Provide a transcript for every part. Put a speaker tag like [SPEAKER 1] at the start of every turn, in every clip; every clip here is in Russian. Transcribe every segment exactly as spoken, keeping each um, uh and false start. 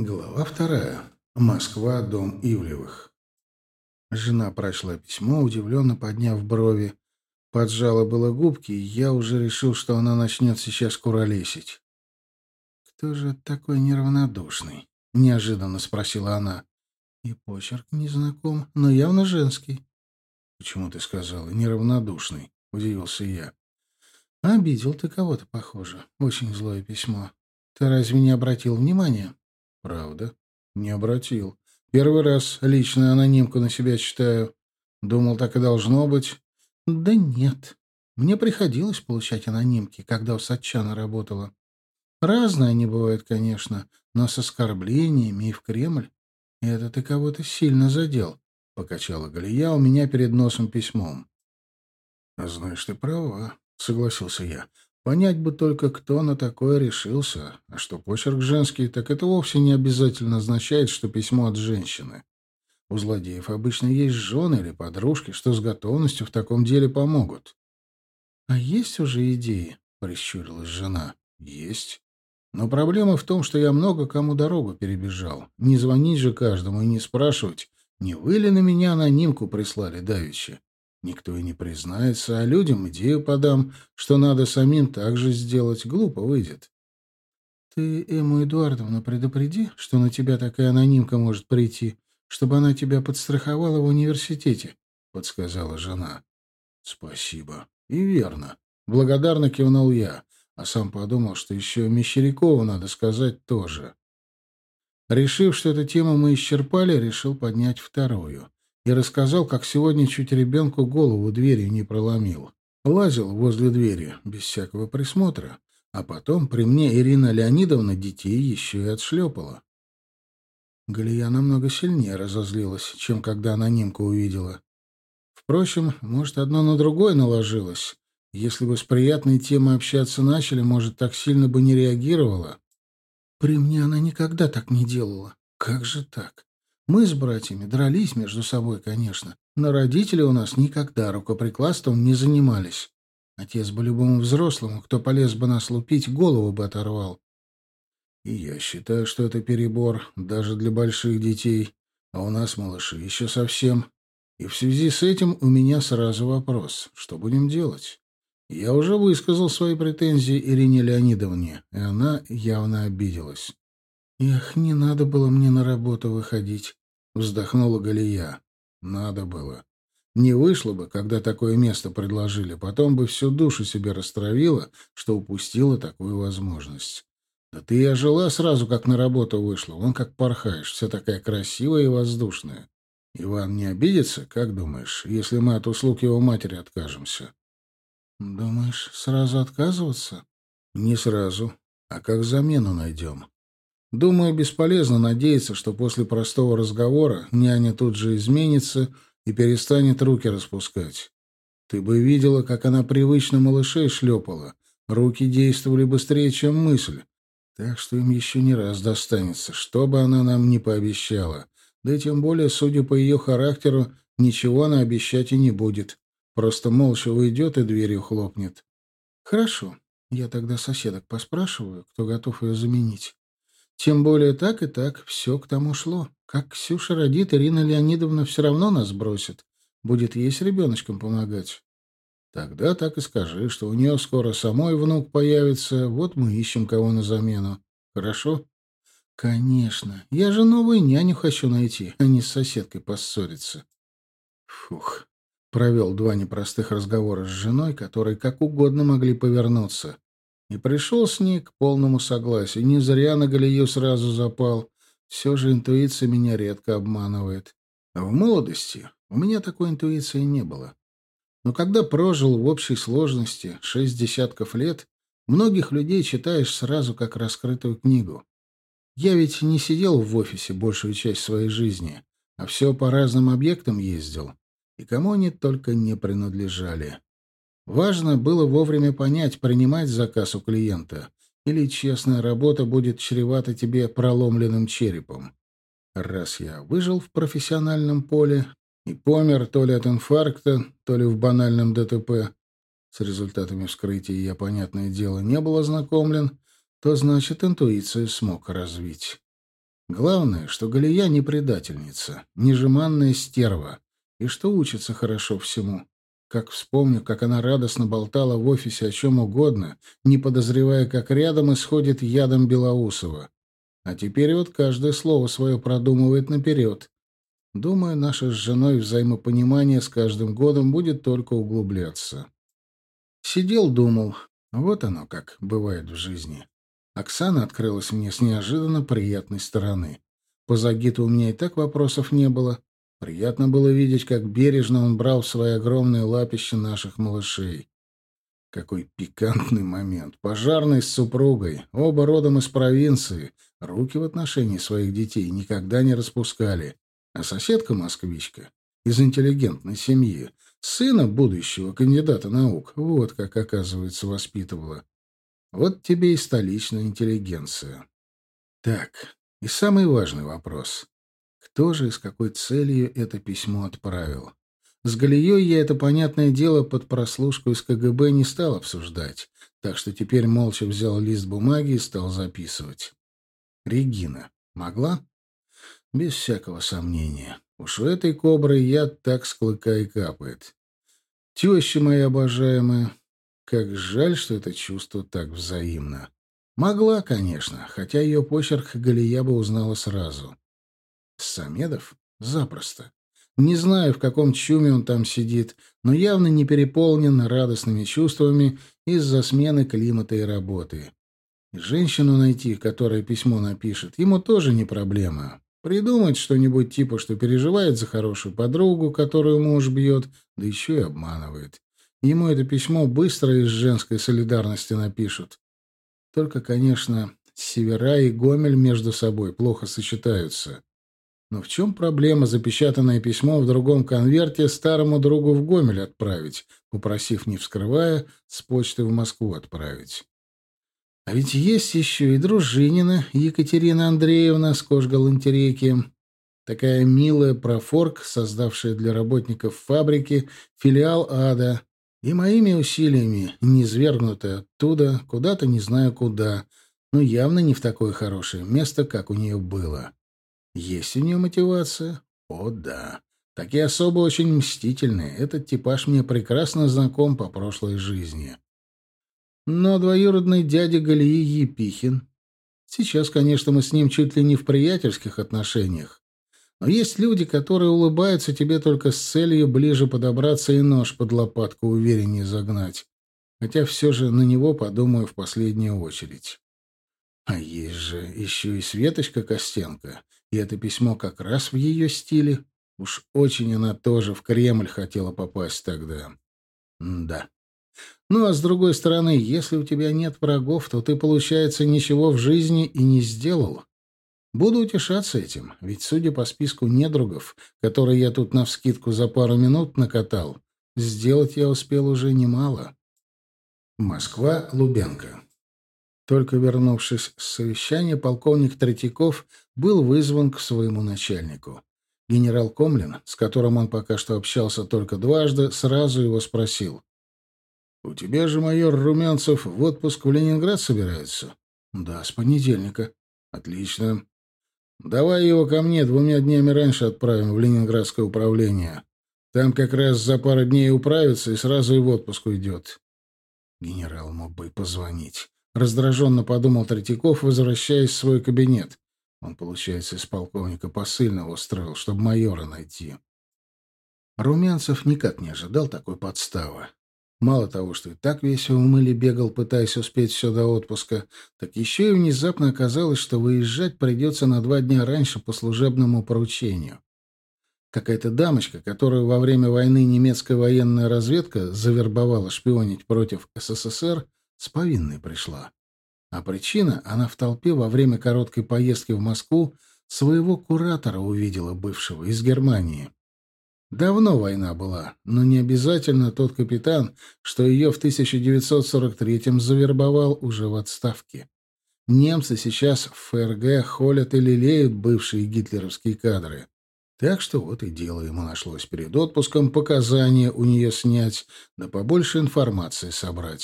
[SPEAKER 1] Глава вторая. Москва, дом Ивлевых. Жена прочла письмо, удивленно подняв брови. Поджала было губки, и я уже решил, что она начнет сейчас куролесить. «Кто же такой неравнодушный?» — неожиданно спросила она. И почерк незнаком, но явно женский. «Почему ты сказала неравнодушный?» — удивился я. «Обидел ты кого-то, похоже. Очень злое письмо. Ты разве не обратил внимания?» «Правда? Не обратил. Первый раз личную анонимку на себя читаю. Думал, так и должно быть». «Да нет. Мне приходилось получать анонимки, когда у Сатчана работала. Разные они бывают, конечно, но с оскорблениями и в Кремль. Это ты кого-то сильно задел», — покачала Галия у меня перед носом письмом. «А знаешь, ты права», — согласился я. «Понять бы только, кто на такое решился. А что почерк женский, так это вовсе не обязательно означает, что письмо от женщины. У злодеев обычно есть жены или подружки, что с готовностью в таком деле помогут». «А есть уже идеи?» — прищурилась жена. «Есть. Но проблема в том, что я много кому дорогу перебежал. Не звонить же каждому и не спрашивать, не вы ли на меня анонимку прислали давеча. Никто и не признается, а людям идею подам, что надо самим так же сделать. Глупо выйдет». «Ты Эмму Эдуардовну предупреди, что на тебя такая анонимка может прийти, чтобы она тебя подстраховала в университете», — подсказала жена. «Спасибо. И верно. Благодарно кивнул я, а сам подумал, что еще Мещерякову надо сказать тоже». Решив, что эту тему мы исчерпали, решил поднять вторую. И рассказал, как сегодня чуть ребенку голову дверью не проломил. Лазил возле двери, без всякого присмотра. А потом при мне Ирина Леонидовна детей еще и отшлепала. Галия намного сильнее разозлилась, чем когда анонимку увидела. Впрочем, может, одно на другое наложилось. Если бы с приятной темой общаться начали, может, так сильно бы не реагировала. При мне она никогда так не делала. Как же так? Мы с братьями дрались между собой, конечно, но родители у нас никогда рукоприкладством не занимались. Отец бы любому взрослому, кто полез бы нас лупить, голову бы оторвал. И я считаю, что это перебор даже для больших детей, а у нас малыши еще совсем. И в связи с этим у меня сразу вопрос: что будем делать? Я уже высказал свои претензии Ирине Леонидовне, и она явно обиделась. «Эх, не надо было мне на работу выходить», — вздохнула Галия. «Надо было. Не вышло бы, когда такое место предложили, потом бы всю душу себе растравила, что упустила такую возможность. Да ты и ожила сразу, как на работу вышла, вон как порхаешь, вся такая красивая и воздушная. Иван не обидится, как думаешь, если мы от услуг его матери откажемся?» «Думаешь, сразу отказываться?» «Не сразу. А как замену найдем? Думаю, бесполезно надеяться, что после простого разговора няня тут же изменится и перестанет руки распускать. Ты бы видела, как она привычно малышей шлепала. Руки действовали быстрее, чем мысль. Так что им еще не раз достанется, что бы она нам ни пообещала. Да и тем более, судя по ее характеру, ничего она обещать и не будет. Просто молча уйдет и дверью хлопнет. «Хорошо. Я тогда соседок поспрашиваю, кто готов ее заменить. Тем более так и так все к тому шло. Как Ксюша родит, Ирина Леонидовна все равно нас бросит. Будет ей с ребеночком помогать». «Тогда так и скажи, что у нее скоро самой внук появится, вот мы ищем кого на замену. Хорошо?» «Конечно. Я же новую няню хочу найти, а не с соседкой поссориться». Фух. Провел два непростых разговора с женой, которые как угодно могли повернуться. И пришел с ней к полному согласию. Не зря на Галию сразу запал. Все же интуиция меня редко обманывает. А в молодости у меня такой интуиции не было. Но когда прожил в общей сложности шесть десятков лет, многих людей читаешь сразу как раскрытую книгу. Я ведь не сидел в офисе большую часть своей жизни, а все по разным объектам ездил. И кому они только не принадлежали. Важно было вовремя понять, принимать заказ у клиента, или честная работа будет чревата тебе проломленным черепом. Раз я выжил в профессиональном поле и помер то ли от инфаркта, то ли в банальном ДТП, с результатами вскрытия я, понятное дело, не был ознакомлен, то значит, интуицию смог развить. Главное, что Галия не предательница, не жеманная стерва, и что учится хорошо всему. Как вспомню, как она радостно болтала в офисе о чем угодно, не подозревая, как рядом исходит ядом Белоусова. А теперь вот каждое слово свое продумывает наперед. Думаю, наше с женой взаимопонимание с каждым годом будет только углубляться. Сидел, думал. Вот оно как бывает в жизни. Оксана открылась мне с неожиданно приятной стороны. По Загиту у меня и так вопросов не было. Приятно было видеть, как бережно он брал в свои огромные лапища наших малышей. Какой пикантный момент. Пожарный с супругой, оба родом из провинции, руки в отношении своих детей никогда не распускали. А соседка-москвичка из интеллигентной семьи, сына будущего кандидата наук, вот как, оказывается, воспитывала. Вот тебе и столичная интеллигенция. Так, и самый важный вопрос. Кто же и с какой целью это письмо отправил? С Галией я это, понятное дело, под прослушку из ка гэ бэ не стал обсуждать, так что теперь молча взял лист бумаги и стал записывать. Регина. Могла? Без всякого сомнения. Уж у этой кобры яд так с клыка и капает. Теща моя обожаемая. Как жаль, что это чувство так взаимно. Могла, конечно, хотя ее почерк Галия бы узнала сразу. Самедов? Запросто. Не знаю, в каком чуме он там сидит, но явно не переполнен радостными чувствами из-за смены климата и работы. И женщину найти, которая письмо напишет, ему тоже не проблема. Придумать что-нибудь типа, что переживает за хорошую подругу, которую муж бьет, да еще и обманывает. Ему это письмо быстро из женской солидарности напишут. Только, конечно, Севера и Гомель между собой плохо сочетаются. Но в чем проблема запечатанное письмо в другом конверте старому другу в Гомель отправить, попросив, не вскрывая, с почты в Москву отправить? А ведь есть еще и Дружинина Екатерина Андреевна с кожгалантерейки. Такая милая профорг, создавшая для работников фабрики филиал ада, и моими усилиями низвергнутая оттуда, куда-то не знаю куда, но явно не в такое хорошее место, как у нее было. Есть у нее мотивация? О, да. Такие особо очень мстительные. Этот типаж мне прекрасно знаком по прошлой жизни. Но двоюродный дядя Галии Епихин... Сейчас, конечно, мы с ним чуть ли не в приятельских отношениях. Но есть люди, которые улыбаются тебе только с целью ближе подобраться и нож под лопатку увереннее загнать. Хотя все же на него подумаю в последнюю очередь. А есть же еще и Светочка Костенко. И это письмо как раз в ее стиле. Уж очень она тоже в Кремль хотела попасть тогда. М-да. Ну, а с другой стороны, если у тебя нет врагов, то ты, получается, ничего в жизни и не сделал. Буду утешаться этим, ведь, судя по списку недругов, которые я тут навскидку за пару минут накатал, сделать я успел уже немало. Москва, Лубянка. Только вернувшись с совещания, полковник Третьяков был вызван к своему начальнику. Генерал Комлин, с которым он пока что общался только дважды, сразу его спросил. «У тебя же майор Румянцев в отпуск в Ленинград собирается?» «Да, с понедельника». «Отлично. Давай его ко мне, двумя днями раньше отправим в Ленинградское управление. Там как раз за пару дней управится и сразу и в отпуск уйдет». Генерал мог бы и позвонить. Раздраженно подумал Третьяков, возвращаясь в свой кабинет. Он, получается, из полковника посыльного устроил, чтобы майора найти. Румянцев никак не ожидал такой подставы. Мало того, что и так весь в мыле бегал, пытаясь успеть все до отпуска, так еще и внезапно оказалось, что выезжать придется на два дня раньше по служебному поручению. Какая-то дамочка, которую во время войны немецкая военная разведка завербовала шпионить против эс эс эс эр, с повинной пришла. А причина — она в толпе во время короткой поездки в Москву своего куратора увидела, бывшего, из Германии. Давно война была, но не обязательно тот капитан, что ее в тысяча девятьсот сорок третьем завербовал, уже в отставке. Немцы сейчас в эф эр гэ холят и лелеют бывшие гитлеровские кадры. Так что вот и дело ему нашлось перед отпуском показания у нее снять, да побольше информации собрать.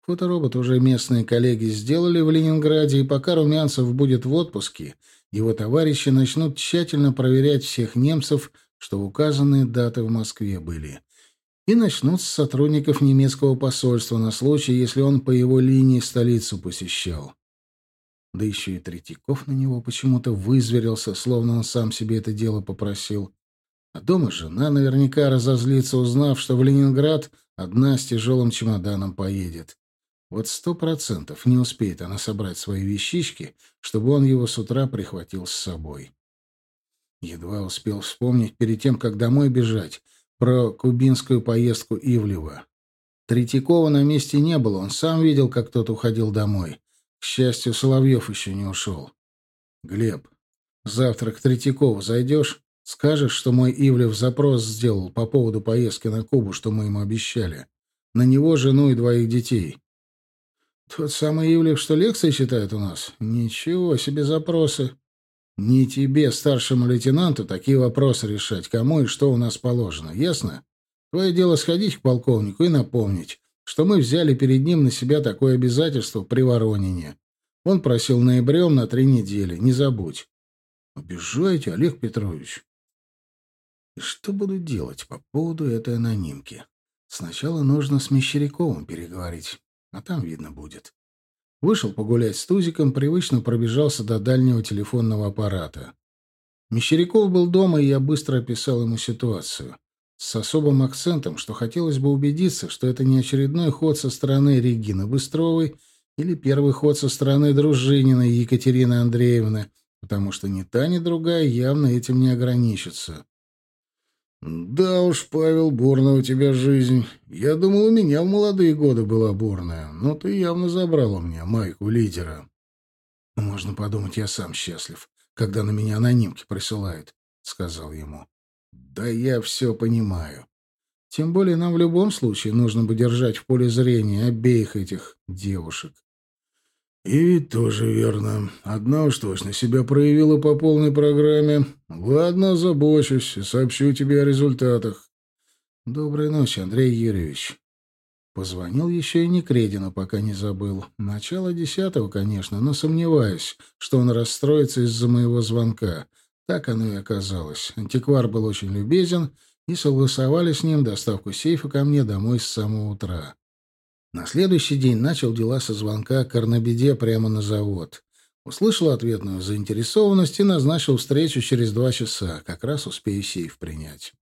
[SPEAKER 1] Фоторобот уже местные коллеги сделали в Ленинграде, и пока Румянцев будет в отпуске, его товарищи начнут тщательно проверять всех немцев, что указанные даты в Москве были. И начнут с сотрудников немецкого посольства на случай, если он по его линии столицу посещал. Да еще и Третьяков на него почему-то вызверился, словно он сам себе это дело попросил. А дома жена наверняка разозлится, узнав, что в Ленинград одна с тяжелым чемоданом поедет. Вот сто процентов не успеет она собрать свои вещички, чтобы он его с утра прихватил с собой. Едва успел вспомнить перед тем, как домой бежать, про кубинскую поездку Ивлева. Третьякова на месте не было, он сам видел, как тот уходил домой. К счастью, Соловьев еще не ушел. «Глеб, завтра к Третьякову зайдешь? Скажешь, что мой Ивлев запрос сделал по поводу поездки на Кубу, что мы ему обещали. На него, жену и двоих детей». «Тот самый Ивлев, что лекции читает у нас? Ничего себе запросы. Не тебе, старшему лейтенанту, такие вопросы решать, кому и что у нас положено, ясно? Твое дело сходить к полковнику и напомнить, что мы взяли перед ним на себя такое обязательство при Воронине. Он просил ноябрем на три недели, не забудь». «Обижаете, Олег Петрович?» И что буду делать по поводу этой анонимки? Сначала нужно с Мещеряковым переговорить, а там видно будет. Вышел погулять с Тузиком, привычно пробежался до дальнего телефонного аппарата. Мещеряков был дома, и я быстро описал ему ситуацию. С особым акцентом, что хотелось бы убедиться, что это не очередной ход со стороны Регины Быстровой или первый ход со стороны Дружининой Екатерины Андреевны, потому что ни та, ни другая явно этим не ограничится. «Да уж, Павел, бурная у тебя жизнь. Я думал, у меня в молодые годы была бурная, но ты явно забрал у меня майку лидера». «Можно подумать, я сам счастлив, когда на меня анонимки присылают», — сказал ему. «Да я все понимаю. Тем более нам в любом случае нужно бы держать в поле зрения обеих этих девушек». «И ведь тоже верно. Одна уж точно себя проявила по полной программе. Ладно, забочусь и сообщу тебе о результатах». «Доброй ночи, Андрей Юрьевич». Позвонил еще и Некредину, пока не забыл. Начало десятого, конечно, но сомневаюсь, что он расстроится из-за моего звонка. Так оно и оказалось. Антиквар был очень любезен, и согласовали с ним доставку сейфа ко мне домой с самого утра. На следующий день начал дела со звонка Карнабеде прямо на завод. Услышал ответную заинтересованность и назначил встречу через два часа. Как раз успею сейф принять.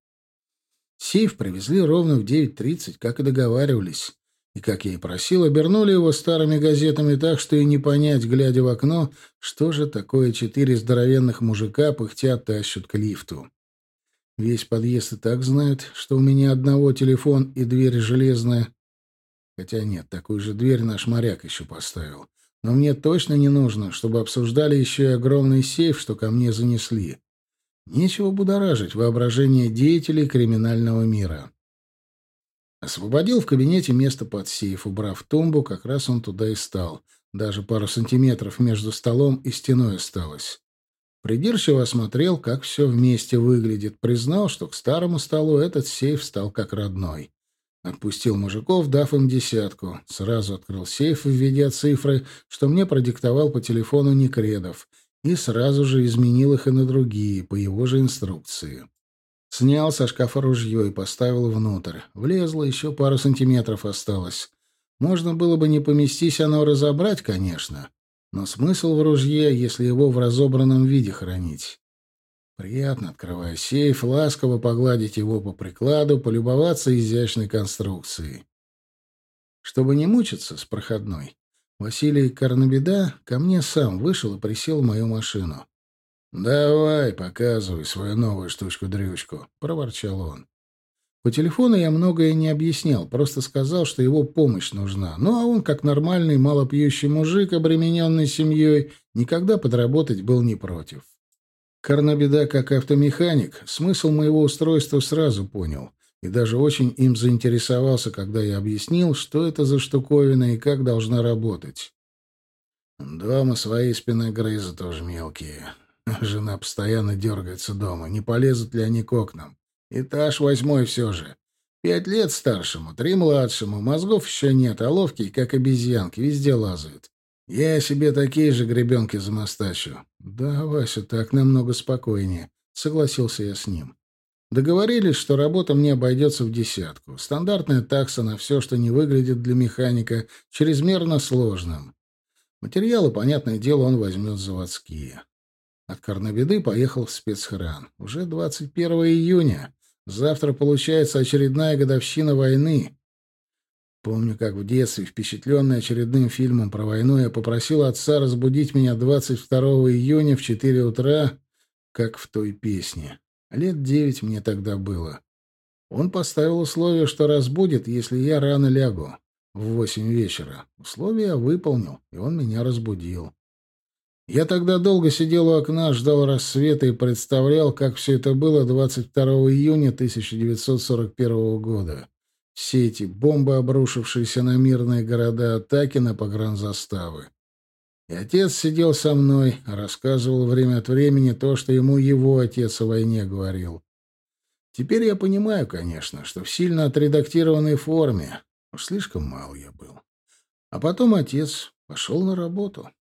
[SPEAKER 1] Сейф привезли ровно в девять тридцать, как и договаривались. И, как я и просил, обернули его старыми газетами так, что и не понять, глядя в окно, что же такое четыре здоровенных мужика пыхтя тащат к лифту. Весь подъезд и так знает, что у меня одного телефон и дверь железная. Хотя нет, такую же дверь наш моряк еще поставил. Но мне точно не нужно, чтобы обсуждали еще и огромный сейф, что ко мне занесли. Нечего будоражить воображение деятелей криминального мира. Освободил в кабинете место под сейф, убрав тумбу, как раз он туда и стал. Даже пару сантиметров между столом и стеной осталось. Придирчиво осмотрел, как все вместе выглядит. Признал, что к старому столу этот сейф стал как родной. Отпустил мужиков, дав им десятку. Сразу открыл сейф, введя цифры, что мне продиктовал по телефону Некредов, и сразу же изменил их и на другие, по его же инструкции. Снял со шкафа ружье и поставил внутрь. Влезло, еще пару сантиметров осталось. Можно было бы, не поместись оно, разобрать, конечно, но смысл в ружье, если его в разобранном виде хранить. Приятно, открывая сейф, ласково погладить его по прикладу, полюбоваться изящной конструкцией. Чтобы не мучиться с проходной, Василий Карнабеда ко мне сам вышел и присел в мою машину. «Давай, показывай свою новую штучку-дрючку», — проворчал он. По телефону я многое не объяснял, просто сказал, что его помощь нужна. Ну, а он, как нормальный малопьющий мужик, обремененный семьей, никогда подработать был не против. Карнабеда, как автомеханик, смысл моего устройства сразу понял и даже очень им заинтересовался, когда я объяснил, что это за штуковина и как должна работать. Дома свои спиногрызы тоже мелкие. Жена постоянно дергается дома. Не полезут ли они к окнам? Этаж восьмой все же. Пять лет старшему, три младшему. Мозгов еще нет, а ловкие, как обезьянки, везде лазают. Я себе такие же гребенки замостачу. Да, Вася, так намного спокойнее. Согласился я с ним. Договорились, что работа мне обойдется в десятку. Стандартная такса на все, что не выглядит для механика чрезмерно сложным. Материалы, понятное дело, он возьмет заводские. От Корнобеды поехал в спецхран. Уже двадцать первого июня. Завтра получается очередная годовщина войны. Помню, как в детстве, впечатленный очередным фильмом про войну, я попросил отца разбудить меня двадцать второго июня в четыре утра, как в той песне. Лет девять мне тогда было. Он поставил условие, что разбудит, если я рано лягу, в восемь вечера. Условие я выполнил, и он меня разбудил. Я тогда долго сидел у окна, ждал рассвета и представлял, как все это было двадцать второго июня тысяча девятьсот сорок первого года. Все эти бомбы, обрушившиеся на мирные города, атаки на погранзаставы. И отец сидел со мной, рассказывал время от времени то, что ему его отец о войне говорил. Теперь я понимаю, конечно, что в сильно отредактированной форме. Уж слишком мал я был. А потом отец пошел на работу.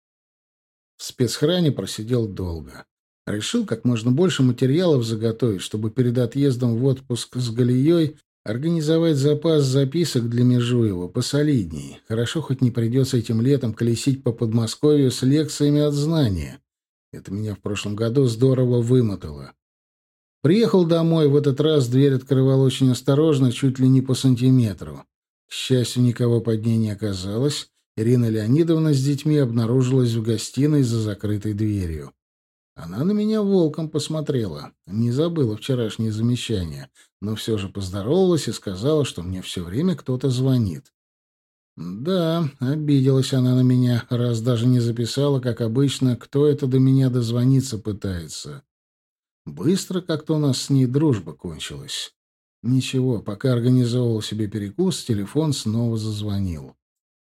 [SPEAKER 1] В спецхране просидел долго. Решил как можно больше материалов заготовить, чтобы перед отъездом в отпуск с Галией организовать запас записок для Межуева посолидней. Хорошо, хоть не придется этим летом колесить по Подмосковью с лекциями от знания. Это меня в прошлом году здорово вымотало. Приехал домой, в этот раз дверь открывал очень осторожно, чуть ли не по сантиметру. К счастью, никого под ней не оказалось. Ирина Леонидовна с детьми обнаружилась в гостиной за закрытой дверью. Она на меня волком посмотрела. Не забыла вчерашнее замечание, но все же поздоровалась и сказала, что мне все время кто-то звонит. Да, обиделась она на меня, раз даже не записала, как обычно, кто это до меня дозвониться пытается. Быстро как-то у нас с ней дружба кончилась. Ничего, пока организовывал себе перекус, телефон снова зазвонил.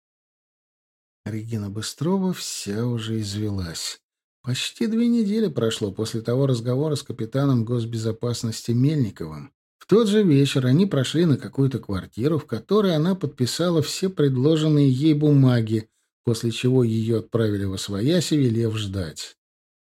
[SPEAKER 1] Регина Быстрова вся уже извелась. Почти две недели прошло после того разговора с капитаном госбезопасности Мельниковым. В тот же вечер они прошли на какую-то квартиру, в которой она подписала все предложенные ей бумаги, после чего ее отправили восвояси, велев ждать.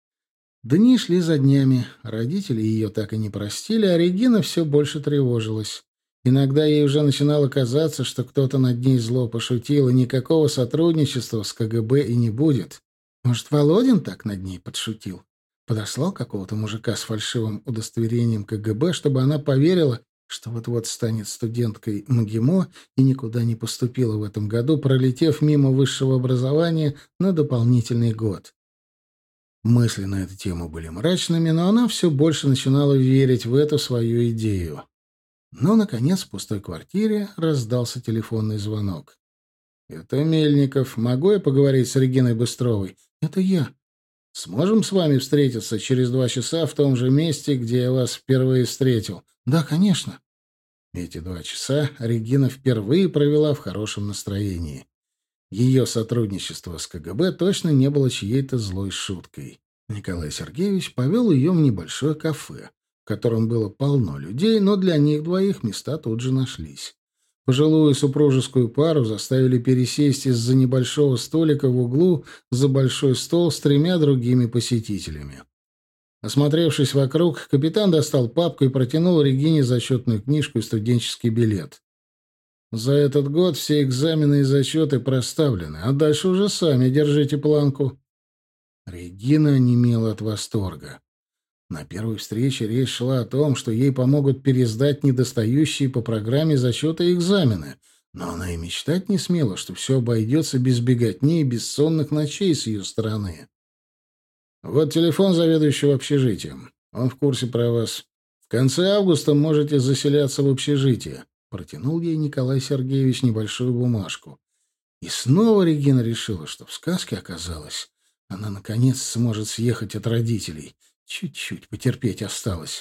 [SPEAKER 1] Дни шли за днями. Родители ее так и не простили, а Регина все больше тревожилась. Иногда ей уже начинало казаться, что кто-то над ней зло пошутил, и никакого сотрудничества с ка гэ бэ и не будет. Может, Володин так над ней подшутил? Подослал какого-то мужика с фальшивым удостоверением ка гэ бэ, чтобы она поверила, что вот-вот станет студенткой МГИМО и никуда не поступила в этом году, пролетев мимо высшего образования на дополнительный год. Мысли на эту тему были мрачными, но она все больше начинала верить в эту свою идею. Но, наконец, в пустой квартире раздался телефонный звонок. «Это Мельников. Могу я поговорить с Региной Быстровой?» «Это я». «Сможем с вами встретиться через два часа в том же месте, где я вас впервые встретил?» «Да, конечно». Эти два часа Регина впервые провела в хорошем настроении. Ее сотрудничество с ка гэ бэ точно не было чьей-то злой шуткой. Николай Сергеевич повел ее в небольшое кафе, в котором было полно людей, но для них двоих места тут же нашлись. Пожилую супружескую пару заставили пересесть из-за небольшого столика в углу за большой стол с тремя другими посетителями. Осмотревшись вокруг, капитан достал папку и протянул Регине зачетную книжку и студенческий билет. «За этот год все экзамены и зачеты проставлены, а дальше уже сами держите планку». Регина онемела от восторга. На первой встрече речь шла о том, что ей помогут пересдать недостающие по программе зачеты и экзамены, но она и мечтать не смела, что все обойдется без беготни и бессонных ночей с ее стороны. «Вот телефон заведующего общежитием. Он в курсе про вас. В конце августа можете заселяться в общежитие». Протянул ей Николай Сергеевич небольшую бумажку. И снова Регина решила, что в сказке оказалось. Она, наконец, сможет съехать от родителей. Чуть-чуть потерпеть осталось.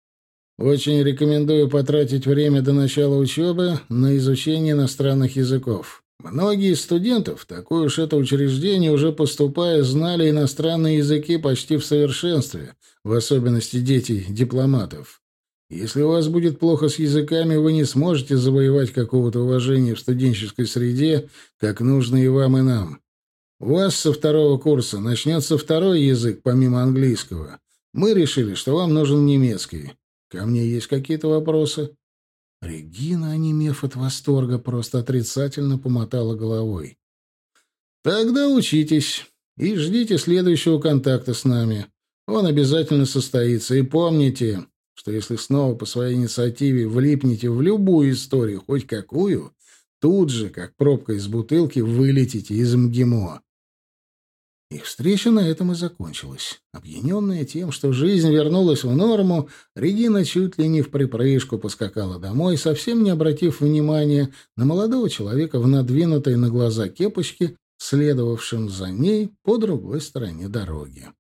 [SPEAKER 1] «Очень рекомендую потратить время до начала учебы на изучение иностранных языков. Многие из студентов, такое уж это учреждение, уже поступая, знали иностранные языки почти в совершенстве, в особенности дети дипломатов. Если у вас будет плохо с языками, вы не сможете завоевать какого-то уважения в студенческой среде, как нужно и вам, и нам. У вас со второго курса начнется второй язык, помимо английского. Мы решили, что вам нужен немецкий. Ко мне есть какие-то вопросы?» Регина, онемев от восторга, просто отрицательно помотала головой. «Тогда учитесь и ждите следующего контакта с нами. Он обязательно состоится. И помните, что если снова по своей инициативе влипнете в любую историю, хоть какую, тут же, как пробка из бутылки, вылетите из МГИМО». Их встреча на этом и закончилась. Опьяненная тем, что жизнь вернулась в норму, Регина чуть ли не вприпрыжку поскакала домой, совсем не обратив внимания на молодого человека в надвинутой на глаза кепочке, следовавшем за ней по другой стороне дороги.